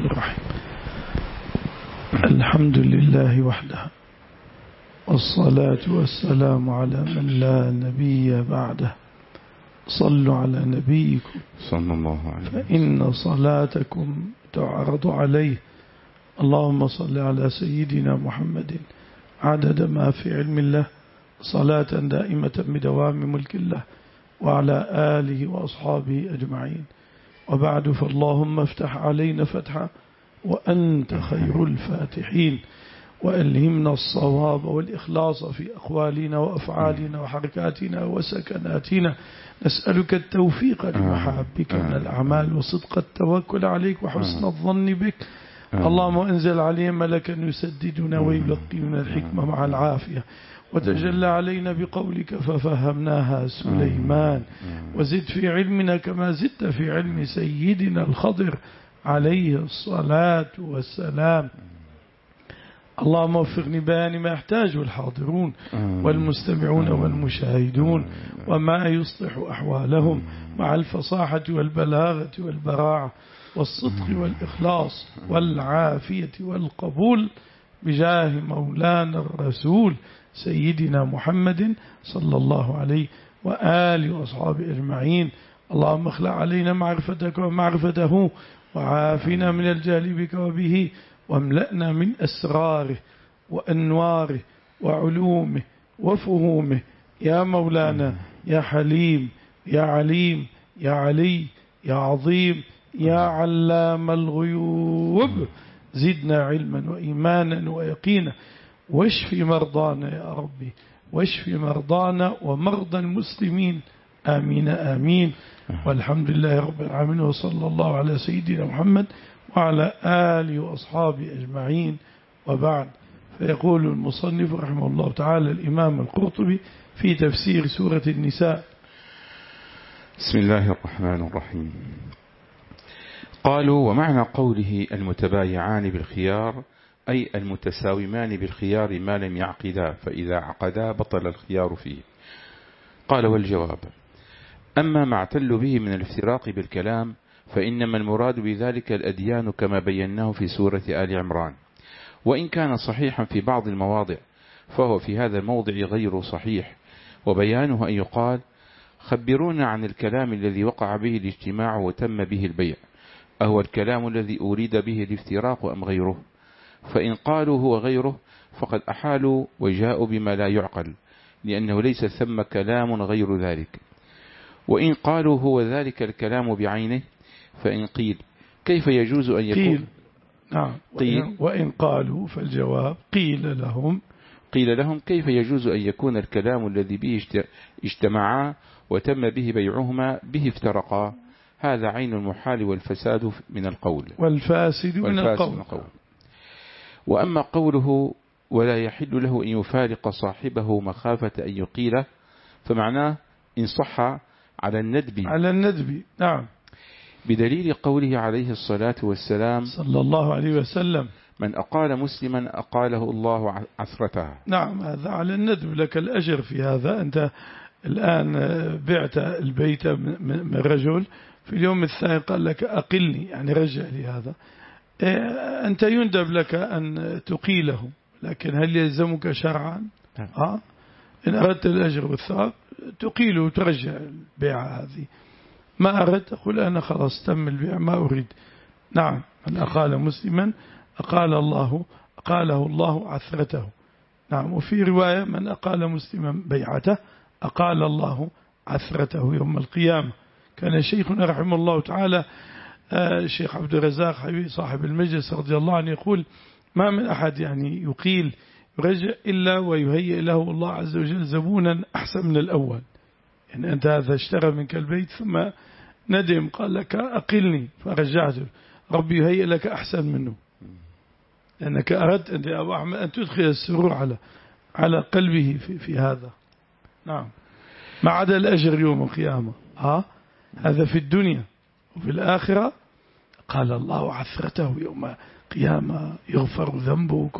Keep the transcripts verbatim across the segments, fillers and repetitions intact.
الرحمن الرحيم. الحمد لله وحده، والصلاة والسلام على من لا نبي بعده. صلوا على نبيكم صلى الله عليه وسلم، فإن صلاتكم تعرض عليه. اللهم صل على سيدنا محمد عدد ما في علم الله، صلاة دائمة بدوام ملك الله، وعلى آله وأصحابه أجمعين. وبعد، فاللهم افتح علينا فتحا وأنت خير الفاتحين، وألهمنا الصواب والإخلاص في أقوالنا وأفعالنا وحركاتنا وسكناتنا. نسألك التوفيق لمحابك من الأعمال، وصدق التوكل عليك، وحسن الظن بك. اللهم انزل علينا ملكا يسددنا ويلقينا الحكمة مع العافية، وتجلى علينا بقولك ففهمناها سليمان، وزد في علمنا كما زدت في علم سيدنا الخضر عليه الصلاة والسلام. اللهم وفقني بيان ما يحتاجه الحاضرون والمستمعون والمشاهدون، وما يصلح أحوالهم مع الفصاحة والبلاغة والبراعة والصدق والإخلاص والعافية والقبول، بجاه مولانا الرسول سيدنا محمد صلى الله عليه وآله وأصحابه أجمعين. اللهم اخلع علينا معرفتك ومعرفته، وعافنا من الجهل بك وبه، واملأنا من أسراره وأنواره وعلومه وفهومه، يا مولانا يا حليم يا عليم يا علي يا عظيم يا علام الغيوب. زدنا علما وإيمانا ويقينا، واشف مرضانا يا ربي، واشف مرضانا ومرضى المسلمين، آمين آمين. والحمد لله رب العالمين، وصلى الله على سيدنا محمد وعلى آله وأصحابه أجمعين. وبعد، فيقول المصنف رحمه الله تعالى الإمام القرطبي في تفسير سورة النساء: بسم الله الرحمن الرحيم. قالوا: ومعنى قوله المتبايعان بالخيار أي المتساومان بالخيار ما لم يعقدا، فإذا عقدا بطل الخيار فيه. قال: والجواب: أما ما اعتل به من الافتراق بالكلام فإنما المراد بذلك الأديان كما بيناه في سورة آل عمران، وإن كان صحيحا في بعض المواضع فهو في هذا الموضع غير صحيح، وبيانه أن يقال: خبرونا عن الكلام الذي وقع به الاجتماع وتم به البيع، أهو الكلام الذي أريد به الافتراق أم غيره؟ فإن قالوا هو غيره فقد أحالوا وجاءوا بما لا يعقل، لأنه ليس ثم كلام غير ذلك. وإن قالوا هو ذلك الكلام بعينه فإن قيل كيف يجوز أن يكون قيل. نعم. قيل. وإن قالوا فالجواب قيل لهم قيل لهم كيف يجوز أن يكون الكلام الذي به اجتمعا وتم به بيعهما به افترقا؟ هذا عين المحال والفساد من القول والفاسد من القول. وأما قوله ولا يحل له أن يفارق صاحبه مخافة أن يقيله، فمعناه إن صح على الندب على الندب نعم، بدليل قوله عليه الصلاة والسلام صلى الله عليه وسلم: من أقال مسلما أقاله الله عثرتها. نعم، هذا على الندب، لك الأجر في هذا. أنت الآن بعت البيت من رجل، في اليوم الثاني قال لك أقلني، يعني رجع لي هذا، أنت يندب لك أن تقيله، لكن هل يلزمك شرعا؟ ها؟ إن أردت الأجر والثواب تقيله وترجع البيع هذه. ما أردت أقول أنا خلاص تم البيع ما أريد. نعم، من أقال مسلما أقال الله أقاله الله عثرته. نعم. وفي رواية: من أقال مسلما بيعته أقال الله عثرته يوم القيامة. كان شيخنا رحمه الله تعالى الشيخ عبد الرزاق حبيب صاحب المجلس رضي الله عنه يقول: ما من أحد يعني يقيل يرجع إلا ويهيئ له الله عز وجل زبونا أحسن من الأول. يعني أنت هذا اشترى منك البيت ثم ندم قال لك أقلني فرجعته، ربي يهيئ لك أحسن منه، لأنك أردت أن يا أبو أحمد أن تدخل السرور على على قلبه في, في هذا. نعم. ما عدا الأجر يوم القيامة، ها؟ هذا في الدنيا. وفي الآخرة قال الله عثرته يوم القيامة يغفر ذنبك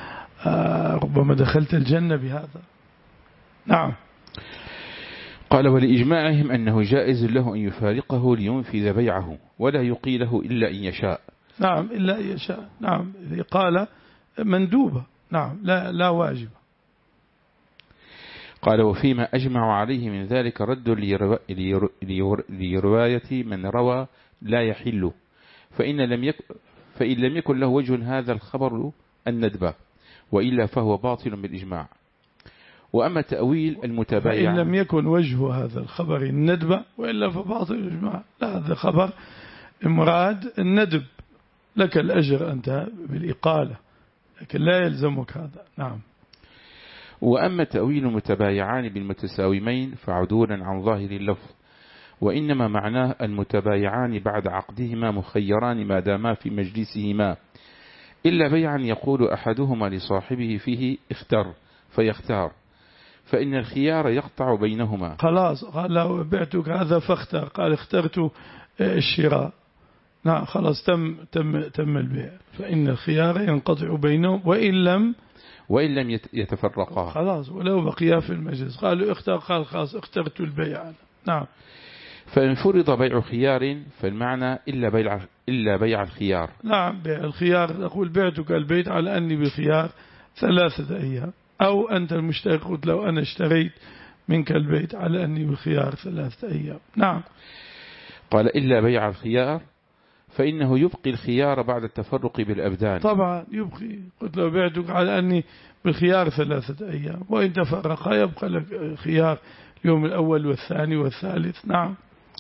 وربما دخلت الجنة بهذا. نعم. قال: ولإجماعهم أنه جائز له أن يفارقه لينفذ بيعه ولا يقيله إلا إن يشاء، نعم إلا يشاء. نعم الإقالة مندوبة. نعم لا لا واجبة. قال وفيما أجمع عليه من ذلك رد لرواية من روى لا يحل، فإن لم يكن فإن لم يكن له وجه هذا الخبر الندبة، وإلا فهو باطل بالإجماع. وأما تأويل المتبايع، فإن لم يكن وجه هذا الخبر الندبة وإلا فباطل بالإجماع، لا هذا خبر المراد الندب، لك الأجر أنت بالإقالة، لكن لا يلزمك هذا. نعم. وأما تأويل المتبايعان بالمتساومين فعدولا عن ظاهر اللفظ، وإنما معناه المتبايعان بعد عقدهما مخيران ما داما في مجلسهما، إلا بيعا يقول أحدهما لصاحبه فيه اختر فيختار، فإن الخيار يقطع بينهما. خلاص قال لو بعتك هذا فاختار، قال اخترت الشراء، نعم خلاص تم تم تم البيع، فإن الخيار ينقطع بينهم وإن لم وإن لم يتفرقا، خلاص ولو بقيا في المجلس. قالوا اختار، قال خلاص اخترت البيع. نعم. فإن فرض بيع خيار فالمعنى إلا بيع إلا بيع الخيار. نعم بيع الخيار، أقول بعتك البيت على أني بخيار ثلاثة أيام، أو أنت المشتري قلت لو أنا اشتريت منك البيت على أني بخيار ثلاثة أيام. نعم. قال إلا بيع الخيار فإنه يبقي الخيار بعد التفرق بالأبدان. طبعا يبقي، قلت لو بعتك على أني بخيار ثلاثة أيام، وإن تفرقا يبقى لك خيار اليوم الأول والثاني والثالث. نعم.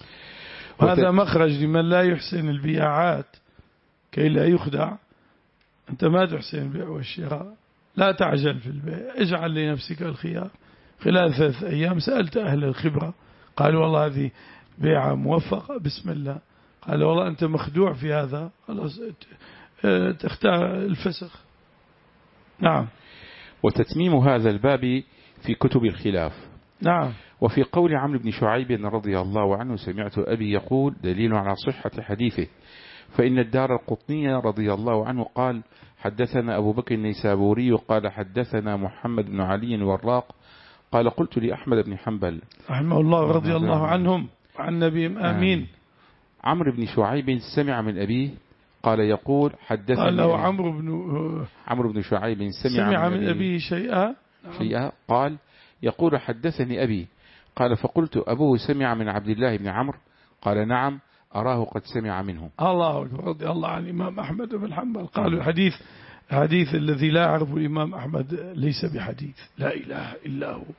وهذا مخرج لمن لا يحسن البياعات كي لا يخدع. أنت ما تحسن البيع والشراء، لا تعجل في البيع، اجعل لنفسك الخيار. خلال ثلاث أيام سألت أهل الخبرة قالوا والله هذه بيعة موفقة بسم الله، قال والله أنت مخدوع في هذا، خلاص تختار الفسخ. نعم. وتتميم هذا الباب في كتب الخلاف. نعم. وفي قول عمرو بن شعيب رضي الله عنه سمعت أبي يقول دليل على صحة حديثه، فإن الدار القطني رضي الله عنه قال حدثنا أبو بكر النيسابوري قال حدثنا محمد بن علي الوراق قال قلت لأحمد بن حنبل رحمه الله رضي الله عنهم وعن نبيهم آمين. عمرو بن شعيب سمع من أبيه قال يقول حدثني، قال له عمرو بن عمرو بن شعيب سمع, سمع من, من أبيه شيئا شيئا قال يقول حدثني أبي، قال فقلت أبوه سمع من عبد الله بن عمرو؟ قال نعم أراه قد سمع منه. الله أكبر. رضي الله عن الإمام أحمد بن حنبل. قالوا الحديث الحديث الذي لا يعرفه الإمام أحمد ليس بحديث، لا إله إلا هو،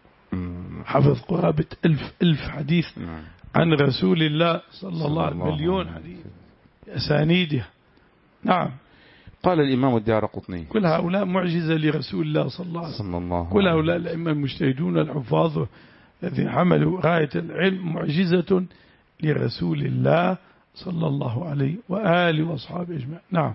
حفظ قرابة ألف ألف حديث عن رسول الله صلى الله عليه وسلم، مليون حديث أسانيده. نعم. قال الإمام الدارقطني كل هؤلاء معجزة لرسول الله صلى الله عليه وسلم، كل هؤلاء الأئمة المجتهدون الحفاظ الذين حملوا راية العلم معجزة لرسول الله صلى الله عليه وآله وأصحابه أجمعين. نعم.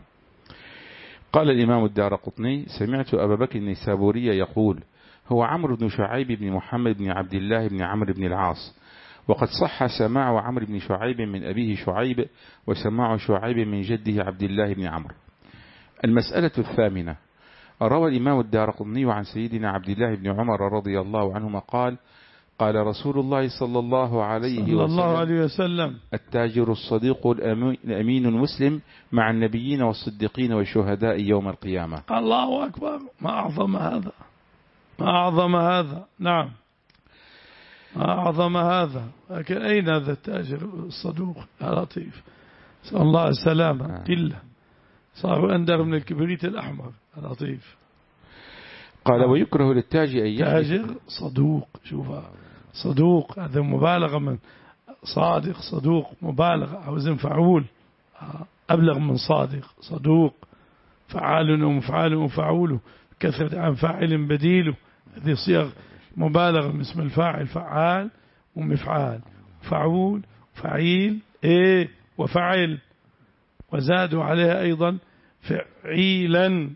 قال الإمام الدارقطني سمعت أبا بكر النيسابوري يقول هو عمرو بن شعيب بن محمد بن عبد الله بن عمرو بن العاص، وقد صح سماع عمرو بن شعيب من أبيه شعيب وسماع شعيب من جده عبد الله بن عمرو. المسألة الثامنة، روى الإمام الدارقطني عن سيدنا عبد الله بن عمر رضي الله عنهما قال قال رسول الله صلى الله عليه صلى وسلم, الله عليه وسلم التاجر الصديق الأمين المسلم مع النبيين والصديقين والشهداء يوم القيامة. الله أكبر. ما أعظم هذا، ما أعظم هذا. نعم ما أعظم هذا. لكن أين هذا التاجر الصدوق يا لطيف؟ صلى الله السلامة قلة، صار أندر من الكبريت الأحمر يا لطيف. قال ويكره للتاجر أن تاجر صدوق، شوفها صدوق هذا مبالغة من صادق، صدوق مبالغة أو وزن فعول أبلغ من صادق. صدوق فعال ومفعال ومفعول كثرة عن فاعل بديله، هذه صيغ مبالغة من اسم الفاعل، فعال ومفعال فعول فعيل إيه وفعل، وزادوا عليها أيضا فعيلا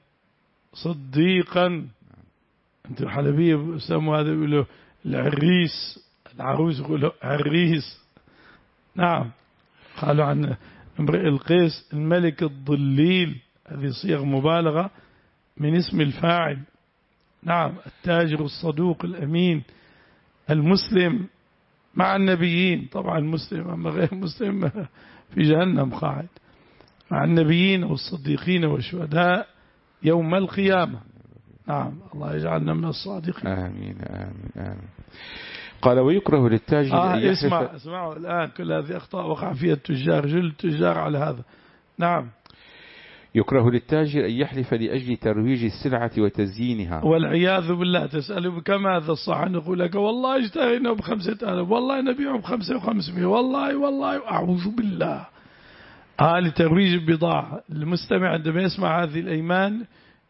صديقا. أنت الحلبية بسموا هذا يقولوا العريس، العروس يقولوا عريس. نعم. قالوا عن امرئ القيس الملك الضليل، هذه صيغ مبالغة من اسم الفاعل. نعم. التاجر الصدوق الأمين المسلم مع النبيين، طبعا المسلم أما غير مسلم في جهنم قاعد. مع النبيين والصديقين والشهداء يوم القيامة. نعم، الله يجعلنا من الصادقين. آمين آمين آمين. قال ويكره للتاجر آه أن يحلف. اسمع اسمعوا الآن، كل هذه أخطاء وقع فيها التجار، جل التجار على هذا. نعم. يكره للتاجر أن يحلف لأجل ترويج السلعة وتزيينها. والعياذ بالله. تسأله بكم هذا الصح، نقول لك والله اشترينا بخمسة آلاف، والله نبيعه بخمسة وخمسمائة، والله والله أعوذ بالله. آه لترويج البضاعة. المستمع عندما يسمع هذه الأيمان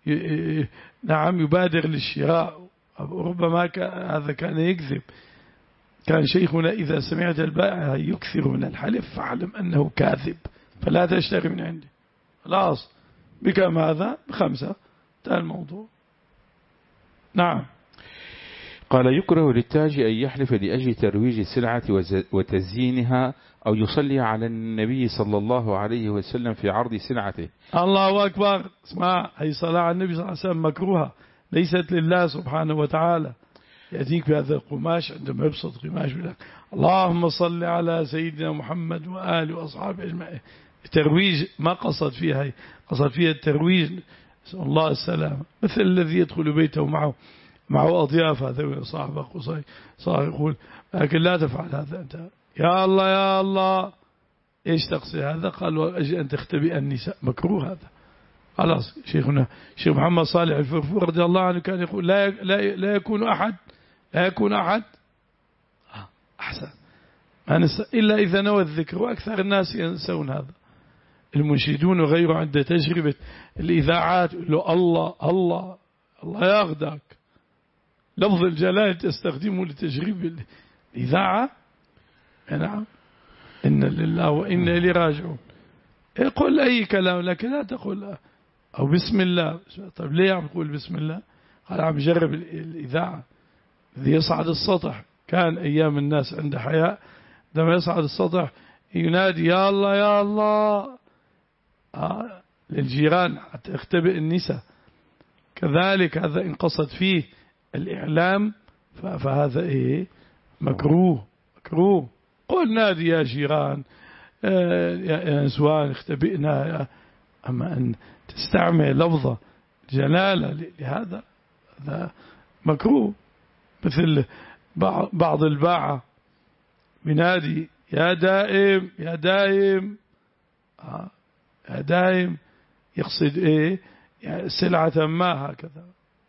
نعم يبادر للشراء. ربما هذا كان يكذب. كان شيخنا إذا سمعت البائع يكثر من الحلف فاعلم أنه كاذب، فلا تشتري من عنده. خلاص، بكم هذا؟ بخمسة، انتهى الموضوع. نعم. قال يكره للتاجر أن يحلف لأجل ترويج السلعة وتزيينها أو يصلي على النبي صلى الله عليه وسلم في عرض سلعته. الله أكبر. اسمع، هي صلاة على النبي صلى الله عليه وسلم مكروهة، ليست لله سبحانه وتعالى. يأتيك بهذا القماش عندما يبسط قماش بلك اللهم صل على سيدنا محمد وآله وأصحابه أجمعين. الترويج ما قصد فيها، قصد فيها الترويج، نسأل الله السلامة. مثل الذي يدخل بيته معه معه أضياف، هذا صاحبه قصي صار يقول لكن لا تفعل هذا أنت، يا الله يا الله. إيش تقصد هذا؟ قال وأجل أن تختبئ النساء، مكروه هذا. خلاص. شيخنا شيخ محمد صالح الفرفور رضي الله عنه كان يقول لا لا لا يكون أحد لا يكون أحد أحسن إلا إذا نوى الذكر، وأكثر الناس ينسون هذا. المنشدون وغيره عند تجربة الإذاعات يقول له الله الله الله ياخدك. لفظ الجلال تستخدمه لتجريب الإذاعة. نعم. إن لله وإنا إليه راجعون. يقول أي كلام لكن لا تقول أو بسم الله. طيب ليه عم تقول بسم الله؟ قال عم جرب الإذاعة الذي يصعد السطح. كان أيام الناس عند حياء عندما يصعد السطح ينادي يا الله يا الله آه للجيران حتى يختبئ النساء. كذلك هذا إن قصد فيه الإعلام فهذا إيه مكروه مكروه. قل نادي يا جيران يا نسوان اختبئنا. أما أن تستعمل لفظة جلالة لهذا هذا مكروه. مثل بعض الباعة بنادي يا دائم يا دائم آه يا دائم، يقصد إيه يعني سلعة ما هكذا.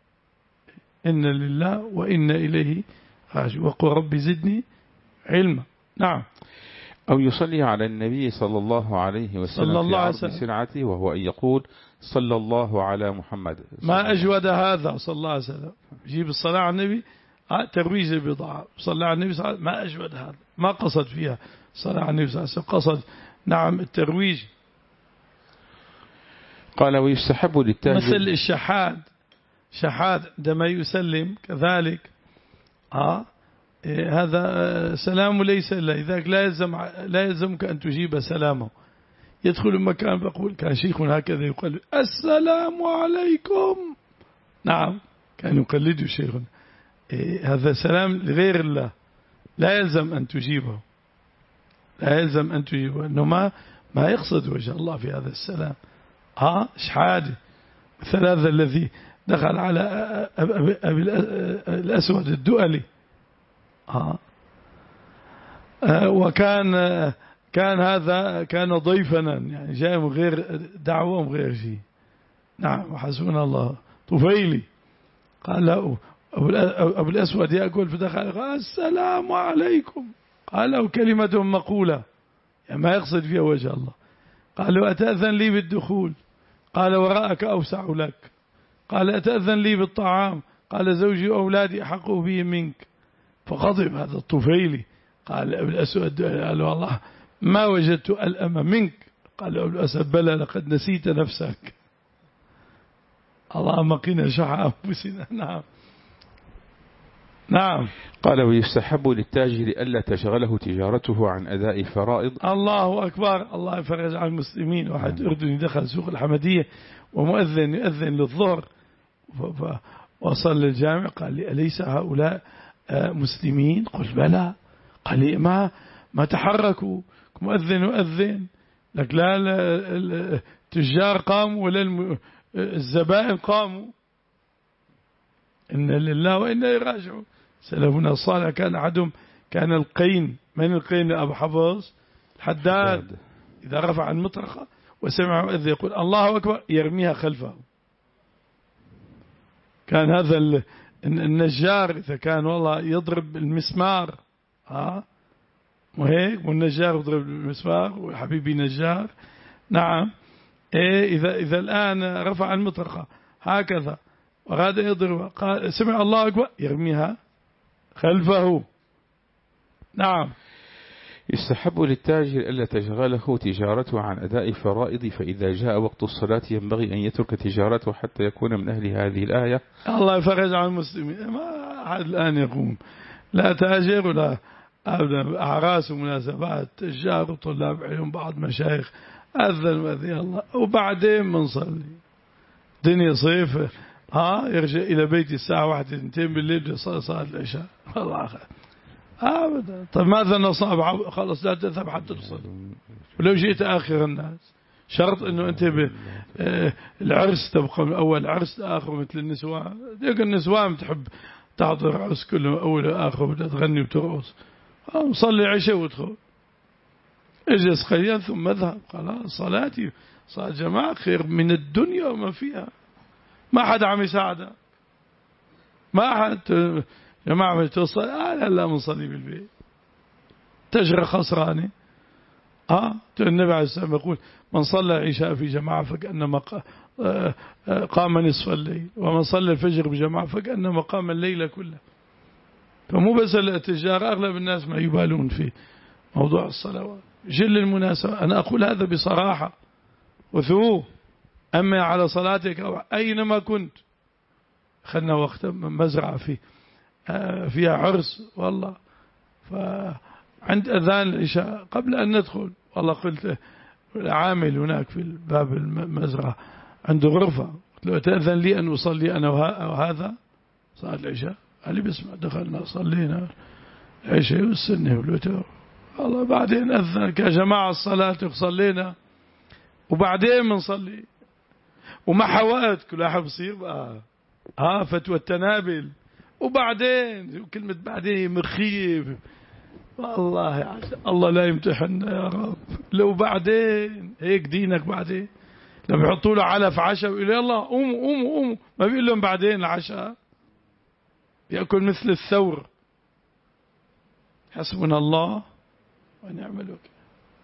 إن لله وإن إليه راجعون. وقل رب زدني علما. نعم. أو يصلي على النبي صلى الله عليه وسلم في عرض سلعته وهو أن يقول صلى الله على محمد. ما أجود هذا صلى الله عليه وسلم. يجيب الصلاة على النبي ترويج البضاعة. صلى على النبي صلى الله عليه وسلم ما أجود هذا. ما قصد فيها صلى على النبي صلى الله عليه وسلم، قصد نعم الترويج. قال ويستحب للتاجر مثل الشحاد. شحاد عندما يسلم كذلك آه إيه هذا سلام ليس إلا إذاك لا يلزم لا يلزمك أن تجيب سلامه. يدخل المكان بقول كان شيخنا هكذا يقول السلام عليكم. نعم كان يقلده شيخنا. إيه هذا سلام لغير الله، لا يلزم أن تجيبه، لا يلزم أن تجيبه، إنه ما ما يقصد وجه الله في هذا السلام. ها شحاده. مثل هذا الذي دخل على أبي أبي الأسود الدؤلي آه. آه وكان آه كان هذا كان ضيفنا يعني جاء من غير دعوة ومن غير شيء. نعم وحسبنا الله. طفيلي قال له أبو الأسود يأكل فدخل قال السلام عليكم. قال له كلمة مقولة يعني ما يقصد فيها وجه الله. قال له أتأذن لي بالدخول؟ قال وراءك أوسع لك. قال أتأذن لي بالطعام؟ قال زوجي وأولادي أحق به منك. فغضب هذا الطفيلي. قال أبو الأسود قال والله ما وجدت ألأم منك. قال أبو الأسود بلى لقد نسيت نفسك. اللهم قنا شح أنفسنا. نعم نعم. قال ويستحب للتاجر ألا تشغله تجارته عن أداء الفرائض. الله أكبر. الله يفرج عن المسلمين. واحد أردني دخل سوق الحمدية ومؤذن يؤذن للظهر وصل للجامع قال لي أليس هؤلاء مسلمين؟ قلت بلى. قال لي ما ما تحركوا مؤذن يؤذن لك لا التجار قاموا ولا الزبائن قاموا، إن لله وإنا إليه راجعون. سلفنا الصالح كان أحدهم كان القين، من القين أبو حفص الحداد، إذا رفع المطرقة وسمع مؤذن يقول الله أكبر يرميها خلفه. كان هذا النجار إذا كان والله يضرب المسمار ها وهيك، والنجار يضرب المسمار وحبيبي نجار نعم إيه، إذا إذا الآن رفع المطرقة هكذا وغاد يضرب قال سمع الله أكبر يرميها خلفه. نعم. يستحب للتاجر ألا تشغله تجارته عن أداء الفرائض، فإذا جاء وقت الصلاة ينبغي أن يترك تجارته حتى يكون من أهل هذه الآية. الله يفرج عن المسلمين، ما أحد الآن يقوم لا تاجر ولا أعراس ومناسبات، تجار وطلاب علم بعض مشايخ أذن وذي الله وبعدين منصلي دنيا صيف ها يرجع إلى بيتي الساعة واحدة اثنتين بالليل يصلي صلاة العشاء. الله خير أبدا. طيب ماذا نصاب؟ خلاص لا تذهب حتى تصلي، ولو جئت آخر الناس شرط إنه أنت العرس تبقى من أول عرس لآخر مثل النسوان. ديك النسوان تحب تحضر عرس كله أول وآخر ولا تغني وترقص، صلي عشاء وادخل اجلس قليلا ثم اذهب. خلاص صلاتي صلاة جماعة خير من الدنيا وما فيها. ما حد عم يساعده، ما حد جماعة توصل آه لا لا منصلي بالبيت تجرى خسراني. آه النبي عليه السلام يقول من صلى العشاء في جماعة فكأنما قام نصف الليل، ومن صلى الفجر بجماعة فكأنما قام الليل كله. فمو بس التجار، أغلب الناس ما يبالون في موضوع الصلوات. جل المناسبة أنا أقول هذا بصراحة وثوه. أما على صلاتك أو أينما كنت، خلنا وقت مزرعة فيه فيها عرس والله، فعند أذان العشاء قبل أن ندخل والله قلت عامل هناك في باب المزرعة عنده غرفة، قلت له تأذن لي أن أصلي أنا وهذا صلاة العشاء؟ قال لي بسمع. دخلنا صلينا العشاء والسنة والوتر والله، بعدين أذن كجماعة الصلاة وصلينا وبعدين بنصلي ومع وقت كل واحد بصير بقى ها فتوى التنابل، وبعدين كلمة بعدين مخيف والله يا الله لا يمتحننا يا رب. لو بعدين هيك دينك بعدين لما يحطوا له علف عشاء ويقول يلا قوموا قوموا قوموا، ما بيقول لهم بعدين العشاء، يأكل مثل الثور. حسبنا الله ونعم الوكيل.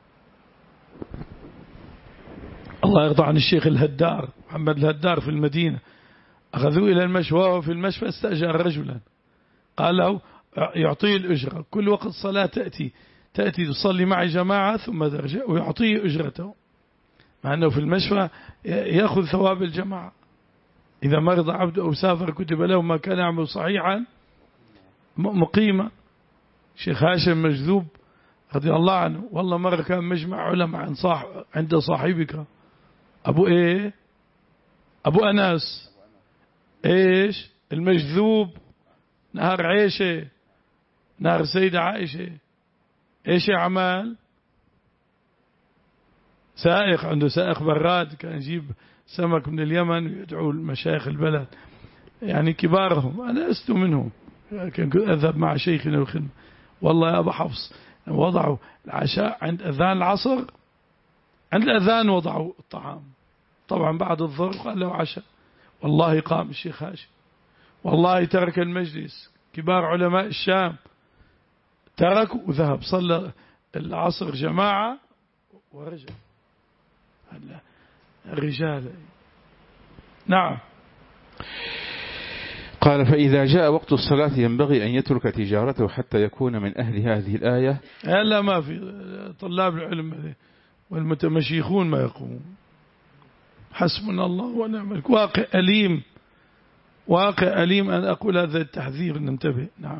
الله يرضى عن الشيخ الهدار محمد الهدار في المدينة، أخذوه إلى المشفى، وهو في المشفى استأجر رجلا قال له يعطيه الأجرة كل وقت صلاة تأتي تأتي تصلي معي جماعة ثم ترجع، ويعطيه أجرته، مع أنه في المشفى يأخذ ثواب الجماعة. إذا مرض عبد أو سافر كتب له ما كان يعمل صحيحا مقيمة. شيخ هاشم مجذوب رضي الله عنه والله مرة كان مجمع علماء عند صاحب عند صاحبك أبو إيه أبو أنس إيش المجذوب نهر عيشة نهر سيدة عائشة إيش أعمال سائق، عنده سائق براد كان يجيب سمك من اليمن ويدعو المشايخ البلد يعني كبارهم. أنا لست منهم، كنت أذهب مع شيخنا الخدمة والله يا أبا حفص وضعوا العشاء عند أذان العصر، عند الأذان وضعوا الطعام، طبعا بعد الظهر قال له عشاء. والله قام الشيخ هاشم والله ترك المجلس، كبار علماء الشام تركوا وذهب صلى العصر جماعة ورجع. الرجال نعم. قال فإذا جاء وقت الصلاة ينبغي أن يترك تجارته حتى يكون من أهل هذه الآية. لا ما في طلاب العلم والمتمشيخون ما يقومون. حسبنا الله ونعم الوكيل. واقع أليم، واقع أليم أن أقول هذا التحذير ننتبه. نعم.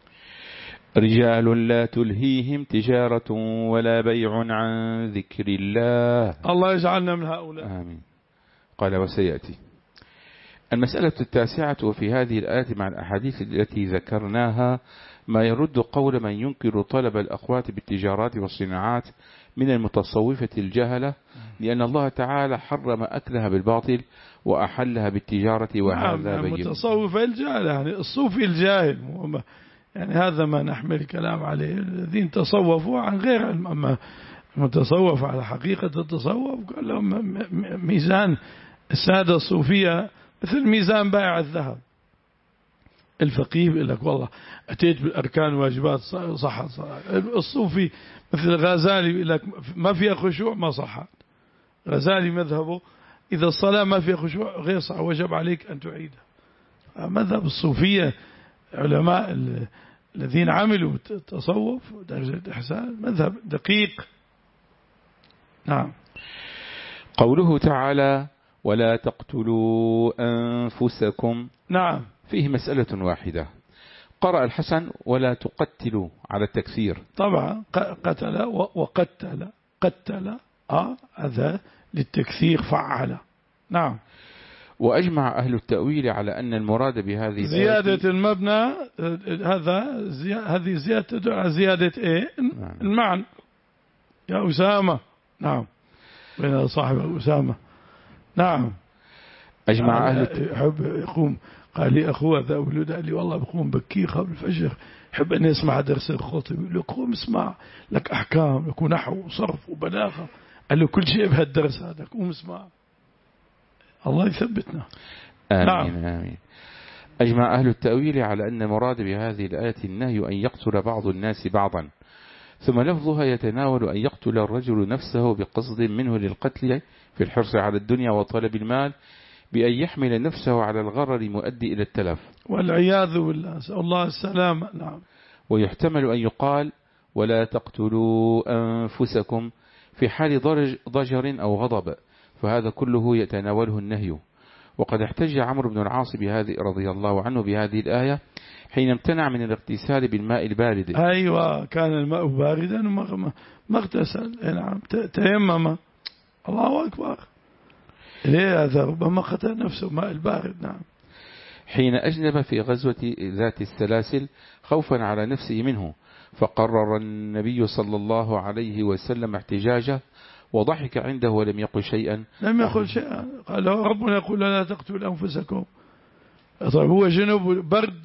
رجال لا تلهيهم تجارة ولا بيع عن ذكر الله. الله يجعلنا من هؤلاء. آمين. قال وسيأتي المسألة التاسعة: وفي هذه الآية مع الأحاديث التي ذكرناها ما يرد قول من ينكر طلب الأقوات بالتجارات والصناعات من المتصوفة الجهلة، لأن الله تعالى حرم أكلها بالباطل وأحلها بالتجارة، وهذا نعم بين. المتصوفة الجهلة يعني الصوفي الجاهل، يعني هذا ما نحمل الكلام عليه، الذين تصوفوا عن غير علم. أما المتصوف على حقيقة التصوف قال لهم ميزان السادة الصوفية مثل ميزان بائع الذهب. الفقيه يقول لك والله أتيت بالأركان واجبات صح, صح. الصوفي مثل الغزالي يقول لك ما فيها خشوع ما صحت. غزالي مذهبه إذا الصلاة ما فيها خشوع غير صح وجب عليك أن تعيدها. مذهب الصوفية علماء الذين عملوا التصوف درجة الإحسان مذهب دقيق. نعم. قوله تعالى: ولا تقتلوا أنفسكم. نعم. فيه مسألة واحدة. قرأ الحسن: ولا تقتلوا على التكسير. طبعا قتل وقتل قتل آه هذا للتكثير فعل. نعم. وأجمع أهل التأويل على أن المراد بهذه زيادة المبنى هذا زي... هذه زيادة زيادة إيه؟ نعم. المعنى يا أسامة. نعم. بين صاحب أسامة. نعم. أجمع أهل يحب يقوم قال لي أخوه ذا ولد قال لي والله بقوم بكير قبل الفجر يحب أن يسمع درس الخطيب. يقول له قوم اسمع لك أحكام لك نحو وصرف وبلاغة. قال له كل شيء بهالدرس هذا قوم اسمع. الله يثبتنا. آمين. نعم. آمين. أجمع أهل التأويل على أن مراد بهذه الآية النهي أن يقتل بعض الناس بعضا، ثم لفظها يتناول أن يقتل الرجل نفسه بقصد منه للقتل في الحرص على الدنيا وطلب المال، بأن يحمل نفسه على الغرر المؤدي إلى التلف والعياذ بالله، نسأل الله السلامة. نعم. ويحتمل أن يقال: ولا تقتلوا أنفسكم في حال ضجر أو غضب، فهذا كله يتناوله النهي. وقد احتج عمرو بن العاص بهذه رضي الله عنه بهذه الآية حين امتنع من الاغتسال بالماء البارد. أيوة كان الماء باردا وما اغتسل. نعم. تيمم. الله أكبر. ليه هذا ربما قتل نفسه ماء البارد. نعم. حين أجنب في غزوة ذات السلاسل خوفا على نفسه منه، فقرر النبي صلى الله عليه وسلم احتجاجه وضحك عنده ولم يقل شيئا. لم يقل شيئا. قال ربنا يقول لا تقتلوا أنفسكم. طيب هو جنوب برد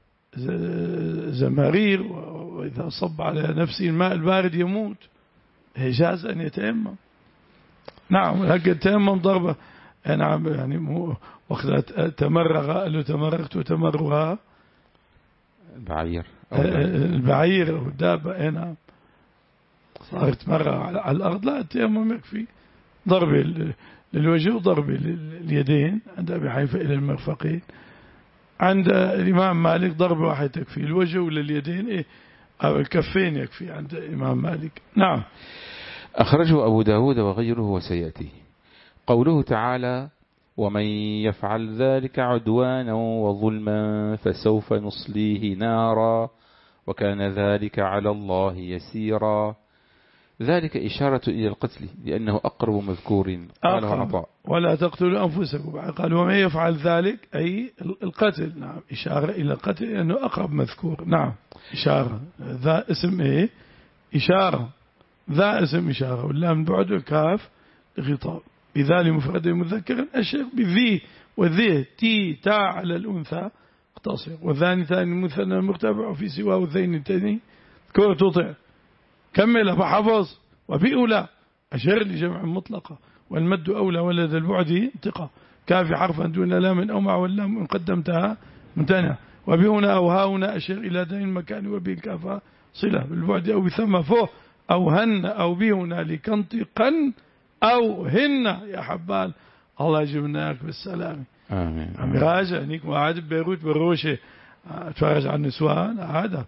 زمارير وإذا صب على نفسه الماء البارد يموت، جاز أن يتيمم. نعم. لكن التيمم ضربة. نعم. يعني مو وقت تمرغ قال له تمرغت وتمرغها البعير البعير أو الدابة. نعم. صارت مرة على الأرض لا التيمم يكفي. ضرب للوجه وضرب لليدين عند أبي حنيفة إلى المرفقين. عند الإمام مالك ضرب واحد تكفي الوجه ولليدين إيه أو الكفين يكفي عند الإمام مالك. نعم. أخرجه أبو داود وغيره وسيأتي. قوله تعالى: ومن يفعل ذلك عدوانا وظلما فسوف نصليه نارا وكان ذلك على الله يسيرا. ذلك إشارة إلى القتل لأنه أقرب مذكور. قاله عطاء: ولا تقتلوا أنفسكم. قال ومن يفعل ذلك أي القتل. نعم. إشارة إلى القتل لأنه أقرب مذكور. نعم. إشارة. ذا اسم إيه إشارة. ذا اسم إشارة واللام بعد الكاف غطاء. بذال مفرد مذكر أشر بذي وذي تي تا على الأنثى اقتصر. وذاني ثاني مثنى مرتبع في سواه والذين التاني كور تطع. كمل فحفظ. وبأولى أشر لجمع مطلقة والمد أولى ولد البعد انتقى. كافي حرفا دون لام أو مع واللام إن قدمتها ممتنع. وبهنا أو هاهنا أشر إلى دين المكان وبه الكافة صلة بالبعد أو بثم فوه أو هن أو بهنا لكنطقا أو هن يا حبال. الله يجبناك بالسلام. آمين. عم راجع نيك وعاد ببيروت بالروشة اتفرج على النسوان هذا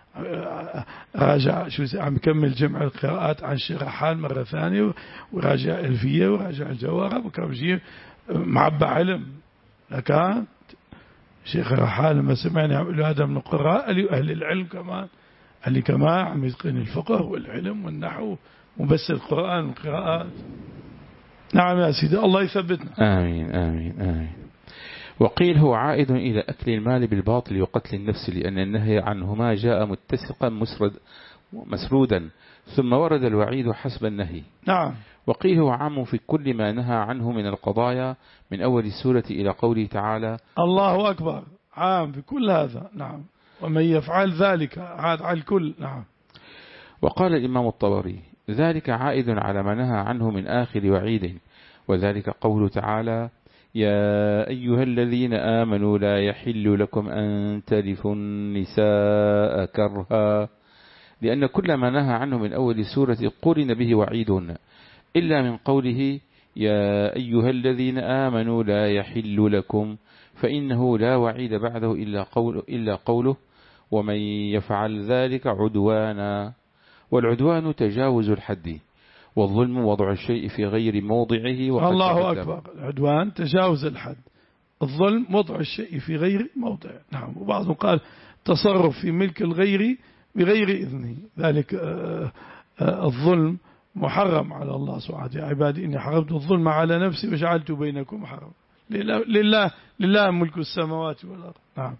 راجع شو عم كمل جمع القراءات عن شيخ رحال مرة ثانية وراجع ألفية وراجع الجوهرة وكرجيه معبى علم. لكان شيخ رحال لما سمعني عم له هذا من القراء قال لي أهل العلم كمان قال لي كمان عم يتقن الفقه والعلم والنحو وبس القرآن والقراءات. نعم يا سيدي الله يثبتنا. آمين آمين آمين. وقيل هو عائد إلى أكل المال بالباطل وقتل النفس، لأن النهي عنهما جاء متسقا مسرد مسرودا، ثم ورد الوعيد حسب النهي. نعم. وقيل هو عام في كل ما نهى عنه من القضايا من أول السورة إلى قوله تعالى الله أكبر، عام في كل هذا. نعم. ومن يفعل ذلك عاد على الكل. نعم. وقال الإمام الطبري ذلك عائد على ما نهى عنه من آخر وعيد، وذلك قوله تعالى يا أيها الذين آمنوا لا يحل لكم أن ترثوا النساء كرها، لأن كل ما نهى عنه من أول سورة قرن به وعيد، إلا من قوله يا أيها الذين آمنوا لا يحل لكم، فإنه لا وعيد بعده إلا, قول إلا قوله ومن يفعل ذلك عدوانا. والعدوان تجاوز الحد، والظلم وضع الشيء في غير موضعه. الله أكبر. العدوان تجاوز الحد، الظلم وضع الشيء في غير موضعه. نعم. وبعضهم قال تصرف في ملك الغير بغير إذنه، ذلك الظلم محرم على الله سبحانه. يا عبادي إني حرمت الظلم على نفسي وجعلت بينكم حرام. لله لله ملك السماوات والأرض. نعم.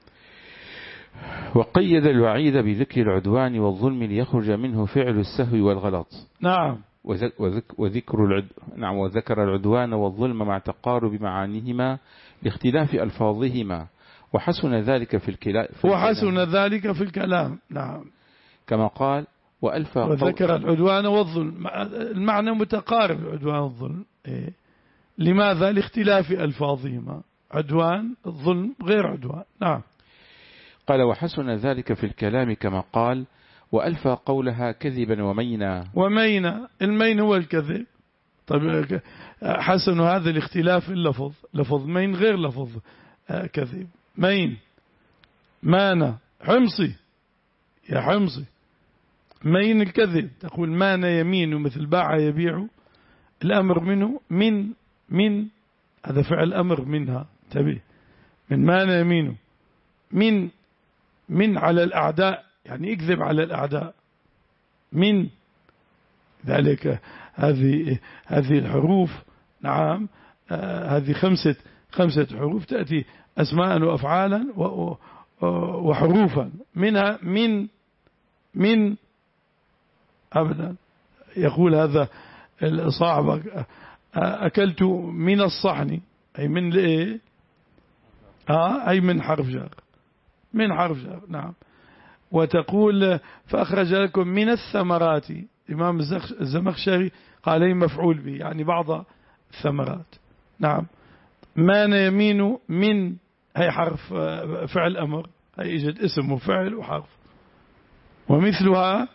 وقيد الوعيد بذكر العدوان والظلم ليخرج منه فعل السهو والغلط. نعم. وذكر العد... نعم وذكر العدوان والظلم مع تقارب معانيهما لاختلاف ألفاظهما، وحسن ذلك في الكلام وحسن ذلك في الكلام. نعم. كما قال وألفى وذكر العدوان والظلم، المعنى متقارب العدوان والظلم. إيه؟ لماذا؟ لاختلاف ألفاظهما، عدوان الظلم غير عدوان. نعم. قال وحسن ذلك في الكلام كما قال وألفى قولها كذبا ومينا. ومينا، المين هو الكذب. طيب حسن هذا الاختلاف اللفظ، لفظ مين غير لفظ كذب. مين مانا حمصي، يا حمصي مين الكذب. تقول مانا يمين مثل باع يبيع، الأمر منه من من هذا فعل أمر منها. تبي من مانا يمينه، من من على الأعداء، يعني يكذب على الأعداء. من ذلك هذه هذه الحروف. نعم. آه هذه خمسة خمسة حروف تأتي أسماء وأفعالا وحروفا، منها من من أبدا. يقول هذا صاحب أكلت من الصحن، أي من لإيه؟ آه أي من حرف جر، من حرف جر. نعم. وتقول فأخرج لكم من الثمرات، إمام الزمخشري قال لي مفعول به، يعني بعض الثمرات. نعم. ما يمين من هي حرف فعل أمر، هي يوجد اسم وفعل وحرف. ومثلها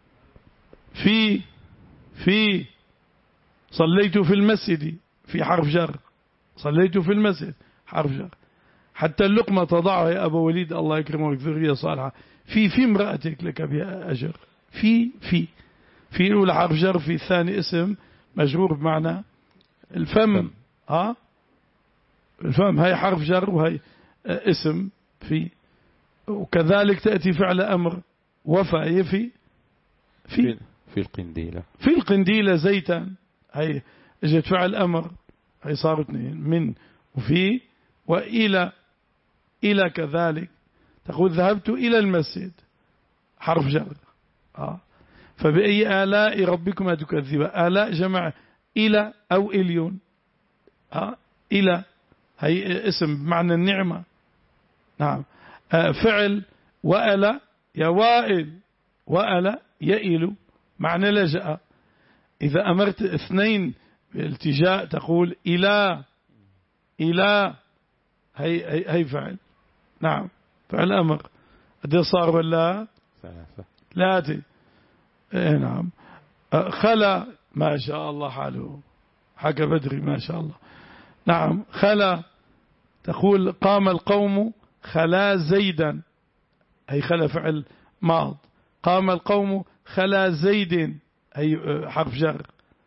في في صليت في المسجد، في حرف جر، صليت في المسجد حرف جر. حتى اللقمة تضعها يا أبا وليد الله يكرمك ذرية صالحة، في في امرأتك لك بها أجر. في في في الأولى حرف جر، في الثاني اسم مجرور بمعنى الفم. ها الفم هي حرف جر وهي اسم في. وكذلك تأتي فعل أمر وفى يفي في في القنديلة، في القنديلة زيتا، هي اجت فعل أمر، هي صاروا اثنين من وفي. وإلى إلى كذلك تقول ذهبت إلى المسجد حرف جر. آه. فبأي آلاء ربكما تكذبان، آلاء جمع إلى أو إليون. آه. إلى هي اسم بمعنى النعمة. نعم. آه فعل وألا يا وائل، وألا يئل معنى لجأ. إذا أمرت اثنين بالالتجاء تقول إلى إلى، هي هي, هي فعل. نعم. فعل أمر. قد صار ولا ثلاثة لا تي. إيه نعم. خلا ما شاء الله حاله، حكى بدري ما شاء الله. نعم. خلا تقول قام القوم خلا زيدا، هي خلا فعل ماض. قام القوم خلا زيد، هي حرف جر.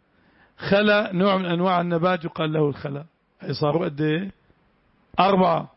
خلا نوع من أنواع النبات يقال له الخلا، هي صاروا قد ايه؟ أربعة.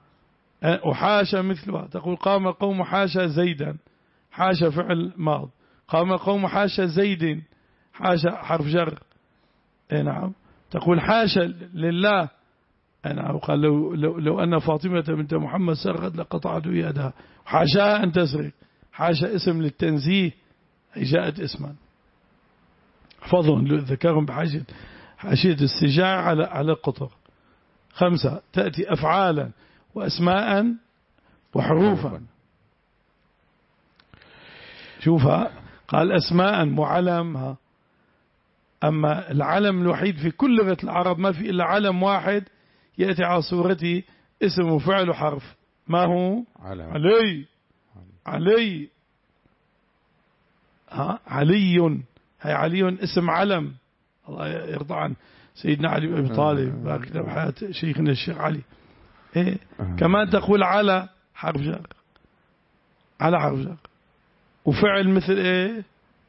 وحاشا مثلها تقول قام القوم حاشا زيدا، حاشا فعل ماض. قام القوم حاشا زيد، حاشا حرف جر. اي نعم. تقول حاشا لله، أنا قال لو, لو, لو أن فاطمة بنت محمد سرقت لقطعت يدها، حاشا أن تسرق، حاشا اسم للتنزيه، هي جاءت اسما. احفظهم ذكرهم بحاشية حاشية السجاع على على القطر. خمسة، تأتي أفعالا وأسماء وحروفا. شوفها، قال أسماء معلمها، أما العلم الوحيد في كل لغة العرب ما في إلا علم واحد يأتي على صورته اسم وفعل وحرف، ما هو؟ علم. علي علي ها علي، هي علي اسم علم، الله يرضى عن سيدنا علي بن أبي طالب، بارك له بحياة شيخنا الشيخ علي. إيه؟ كمان تقول على حرف جر، على حرف جر، وفعل مثل إيه؟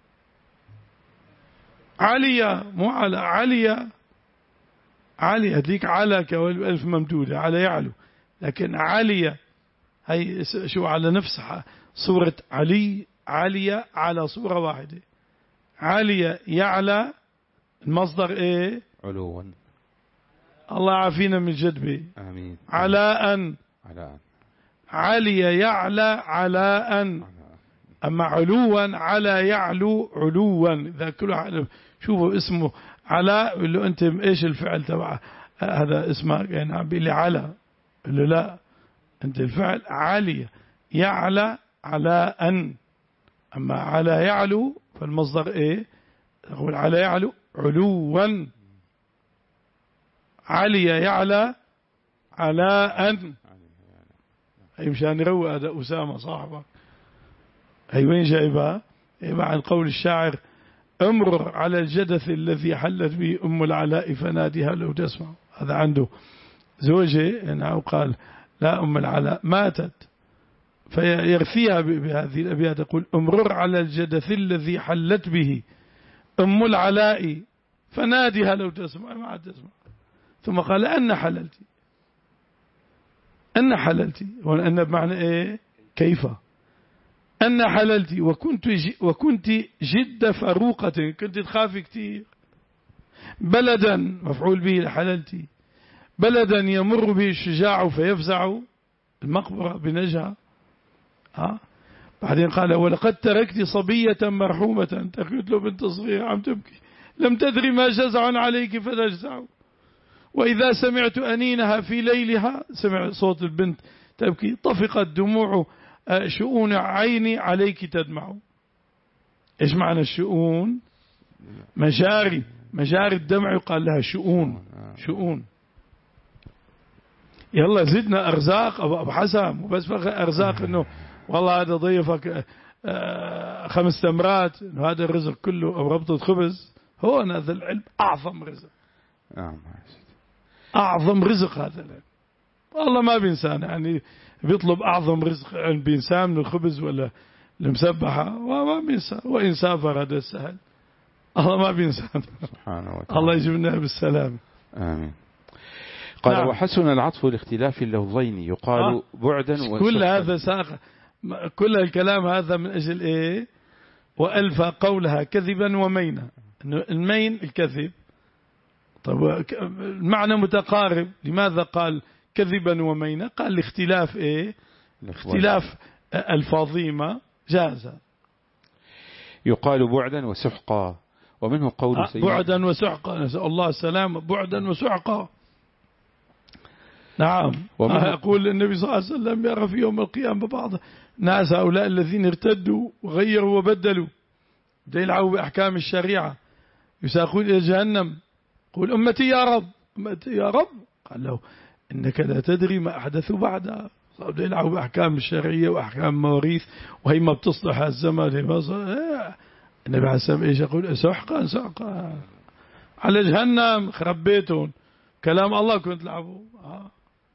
عليا، مو على، عليا علي، هذيك على كالألف ممدودة على يعلو، لكن عليا هي شو على نفسها صورة علي، عليا على صورة واحدة، عليا يعلى المصدر ايه؟ علوا. الله يعافينا من الجدبة. آمين. علاء، علاء، عليا يعلى علاء، أما علوا على يعلو علوا. إذا كل شوفوا اسمه علاء، اللي أنت إيش الفعل تبع هذا اسمه؟ يعني عم بيقول لي على، اللي لا أنت الفعل علي يعلى علاء، أما على يعلو فالمصدر إيه؟ نقول على يعلو علوا، علي يعلى علاء. هي مشان يروق هذا أسامة صاحبك. هي وين جايبها؟ جايبها عن قول الشاعر: امرر على الجدث الذي حلت به أم العلاء فناديها لو تسمع. هذا عنده زوجة يعني، قال لا أم العلاء ماتت، فيرثيها بهذه الأبيات، يقول: امرر على الجدث الذي حلت به أم العلاء فناديها لو تسمع، ما عاد تسمع. ثم قال: أن حللتي، أن حللتي، وأن بمعنى إيه؟ كيف؟ أن حللتي وكنت وكنت جد فاروقة، كنت تخافي كتير. بلدا مفعول به لحللتي، بلدا يمر به الشجاع فيفزع، المقبرة بنجها. ها بعدين قال: ولقد تركت صبية مرحومة، تركت له بنت صغيرة عم تبكي، لم تدري ما جزع عليك فتجزع، وإذا سمعت أنينها في ليلها، سمع صوت البنت تبكي، طفقت دموع شؤون عيني عليك تدمع. إيش معنى الشؤون؟ مجاري، مجاري الدمع يقال لها شؤون، شؤون. يلا زدنا أرزاق أبو حسن، وبس فقط أرزاق إنه والله هذا ضيفك خمس تمرات، إنه هذا الرزق كله، أو ربطة خبز. هو هذا العلم أعظم رزق، أعظم رزق هذا العلم. والله ما بإنسان يعني بيطلب أعظم رزق علم بإنسان من الخبز ولا المسبحة، وما بإنسان، وإن سافر هذا السهل، الله ما بإنسان. سبحانه وتعالى. الله يجبنا بالسلام. آمين. قال: نعم. وحسن العطف لاختلاف اللفظين، يقال آه. بعدا وسحقا. كل هذا ساق، كل الكلام هذا من أجل إيه؟ وألف قولها كذبا ومينا، المين الكذب. طب المعنى متقارب، لماذا قال كذبا ومينا؟ قال لاختلاف إيه؟ اختلاف الفاظيمة جاز. يقال بعدا وسحقا، ومنه قول آه سيدنا بعدا وسحقا، نسأل الله السلام. بعدا وسحقا، نعم. آه يقول النبي صلى الله عليه وسلم: يرى في يوم القيامة بعض ناس هؤلاء الذين ارتدوا وغيروا وبدلوا، يلعبوا بأحكام الشريعة، يساقون إلى جهنم، قول: أمتي يا رب، أمتي يا رب. قال له: إنك لا تدري ما أحدثوا بعدها، صاروا يلعبوا بأحكام الشرعية وأحكام مواريث، وهي ما بتصلح الزمن. النبي عليه السلام إيش يقول؟ سحقا سحقا على جهنم، خرب بيتهم، كلام الله كنت تلعبوا. آه.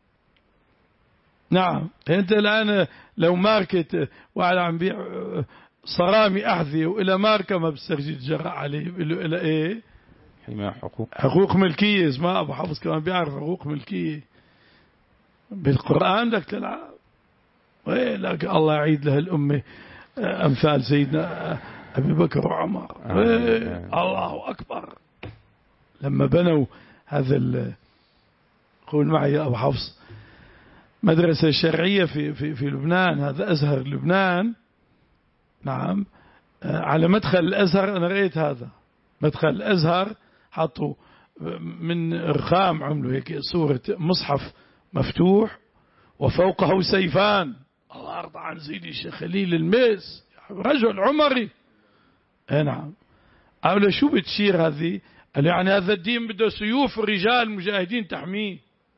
نعم. أنت الآن لو ماركت واحد عم بيع صرامي أحذية وإلى ماركة، ما بسترجي تجرأ عليه، بيقول له إلى إيه؟ حماية حقوق، حقوق ملكية. اسمها أبو حفص كمان بيعرف حقوق ملكية. بالقرآن بدك تلعب، ويلك الله يعيد له الأمة أمثال سيدنا أبي بكر وعمر. الله أكبر. لما بنوا هذا قول معي يا أبو حفص، مدرسة شرعية في, في, في لبنان، هذا أزهر لبنان. نعم، على مدخل الأزهر أنا رأيت هذا مدخل الأزهر، حطوا من رخام، عملوا هيك صورة مصحف مفتوح وفوقه سيفان. الله أرضى عن سيدي الشيخ خليل الميس، رجل عمري. نعم، أولا شو بتشير هذه؟ قال يعني هذا الدين بده سيوف رجال مجاهدين تحميه.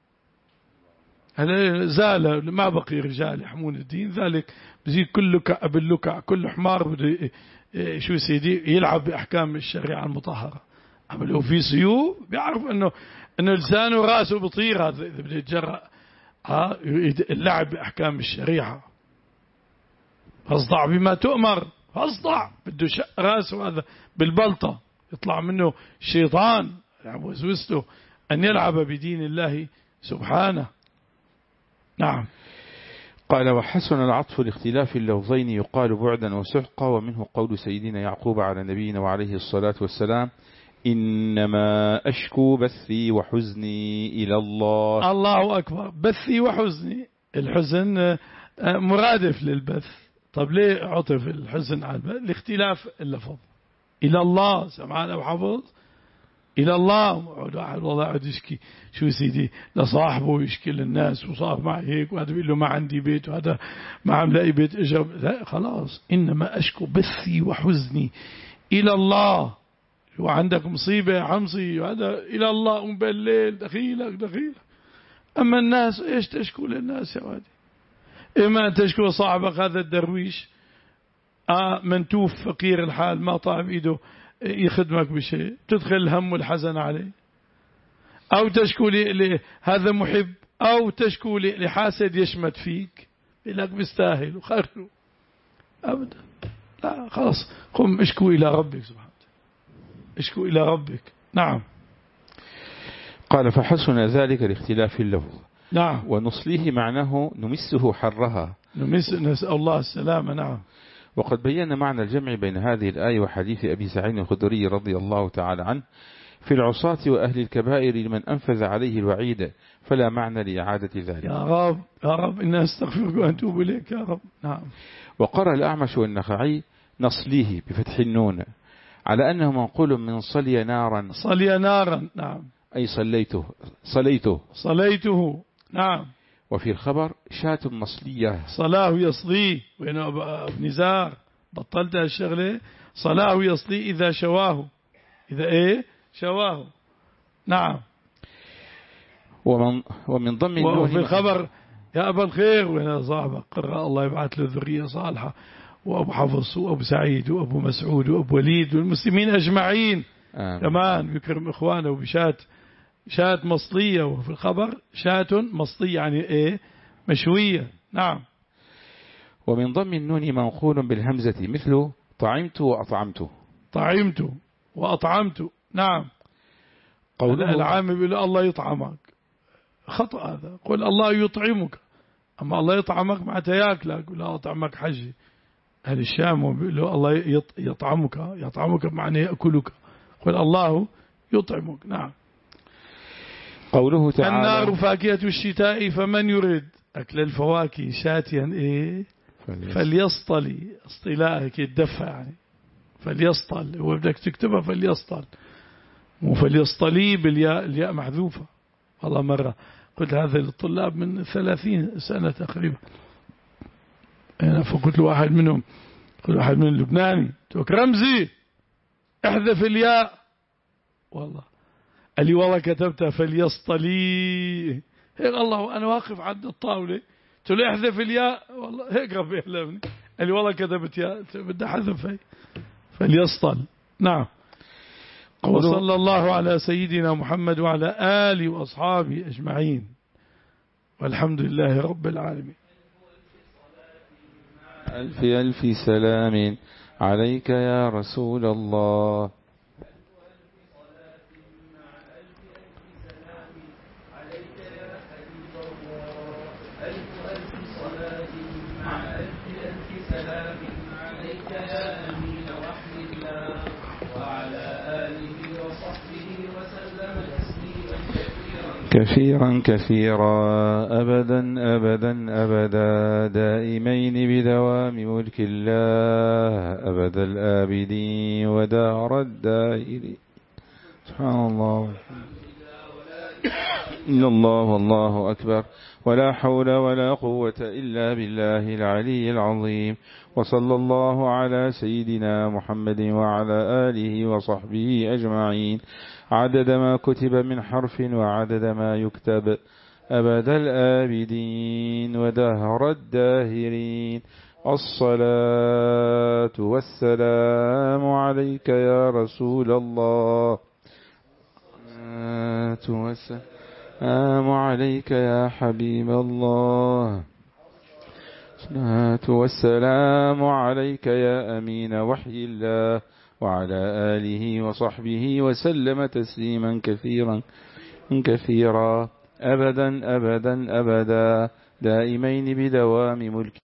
هلا زال، ما بقي رجال يحمون الدين، ذلك بزيد كل لكع باللكع، كل حمار بده شو سيدي يلعب بأحكام الشريعة المطهرة. عملوا في سيوف، بيعرف انه انه لسانه راسه بطير، هذا اذا بده يتجرأ ها اللعب بأحكام الشريعة. فاصدع بما تؤمر، فاصدع، بده شق راسه هذا بالبلطة، يطلع منه الشيطان يعني وسوسته أن يلعب بدين الله سبحانه. نعم. قال: وحسن العطف لاختلاف اللفظين يقال بعدا وسحقا، ومنه قول سيدنا يعقوب على نبينا وعليه الصلاة والسلام: إنما أشكو بثي وحزني إلى الله. الله أكبر، بثي وحزني، الحزن مرادف للبث. طب ليه عطف الحزن على البث؟ لاختلاف اللفظ. إلى الله، سمعان أبو حفظ، إلى الله. واحد والله قاعد يشكي شو سيدي لصاحبه ويشكي للناس، وصار معي هيك، وهذا بيقول له ما عندي بيت، وهذا ما عم لاقي بيت اجر. لا خلاص، إنما أشكو بثي وحزني إلى الله. شو عندك مصيبة يا حمصي، وهذا إلى الله، قم بالليل دخيلك دخيلك. أما الناس إيش تشكو للناس يا وادي؟ إما تشكو صاحبك هذا الدرويش آه منتوف فقير الحال، ما طاعم إيده يخدمك بشيء، تدخل الهم والحزن عليه، أو تشكو لهذا محب، أو تشكو لحاسد يشمت فيك، لك بيستاهل وخيره. أبدا لا، خلاص، قم اشكو إلى ربك سبحانه، اشكو إلى ربك. نعم. قال: فحسن ذلك لاختلاف اللفظ. نعم. ونصليه معناه نمسه حرها، نمس، نسأل الله السلامة. نعم. وقد بينا معنى الجمع بين هذه الآية وحديث أبي سعيد الخدري رضي الله تعالى عنه في العصاة وأهل الكبائر لمن أنفذ عليه الوعيد، فلا معنى لإعادة ذلك. يا رب يا رب إنا استغفرك وأتوب إليك يا رب. نعم. وقرأ الأعمش والنخعي نصليه بفتح النون على أنه منقول من صلي نارا. صلي نارا. نعم. أي صليته صليته صليته. نعم. وفي الخبر شاة مصلية. صلاه يصلي، وين ابن زار بطلت هالشغلة؟ صلاه يصلي إذا شواه، إذا إيه شواه. نعم. ومن, ومن ضمن النون وفي الخبر يا أبا الخير، وين صاحبك قرأ الله يبعث له ذرية صالحة، وأبو حفص وأبو سعيد وأبو مسعود وأبو وليد والمسلمين أجمعين. آه. كمان بيكرم إخوانه بشات شاة مصلية، وفي الخبر شاة مصلية يعني إيه مشوية. نعم. ومن ضم النون منقول بالهمزة مثل طعمت وأطعمت. طعمت وأطعمت. نعم. قوله العام بيقول الله يطعمك، خطأ هذا، قل الله يطعمك. أما الله يطعمك معناتها ياكلك، ولا أطعمك حجي. أهل الشام بيقولوا الله يطعمك، يطعمك معناه يأكلك، قل الله يطعمك. نعم. قوله تعالى: النار فاكهة الشتاء فمن يريد أكل الفواكه شاتيا إيه فليصطلي. اصطلاء كي الدفع يعني، فليصطل، هو بدك تكتبها فليصطل، مو فليصطلي بالياء، الياء محذوفة. والله مرة قلت هذا للطلاب من ثلاثين سنة تقريبا، أنا فقلت له واحد منهم، قلت واحد من اللبناني، قلت رمزي احذف الياء، والله قال لي والله كتبتها فليصطلي هيك. الله أنا واقف عند الطاولة قلت له احذف الياء، والله هيك ربي يحلمني، قال لي والله كتبت ياء، بدي احذف هي فليصطل. نعم. وصلى الله على سيدنا محمد وعلى آله وأصحابه أجمعين، والحمد لله رب العالمين. ألف ألف سلام عليك يا رسول الله. وعلى آله وصحبه وسلم تسليما كثيرا. كثيرا كثيرا أبدا أبدا أبدا دائمين بدوام ملك الله أبد الآبدين ودهر الدائرين. سبحان الله إلا الله والله أكبر ولا حول ولا قوة إلا بالله العلي العظيم. وصلى الله على سيدنا محمد وعلى آله وصحبه أجمعين عدد ما كتب من حرف وعدد ما يكتب أبد الآبدين ودهر الداهرين. الصلاة والسلام عليك يا رسول الله. الصلاة والسلام عليك يا حبيب الله. الصلاة والسلام عليك يا أمين وحي الله وعلى آله وصحبه وسلم تسليما كثيرا كثيرا أبدا أبدا أبدا دائمين بدوام ملك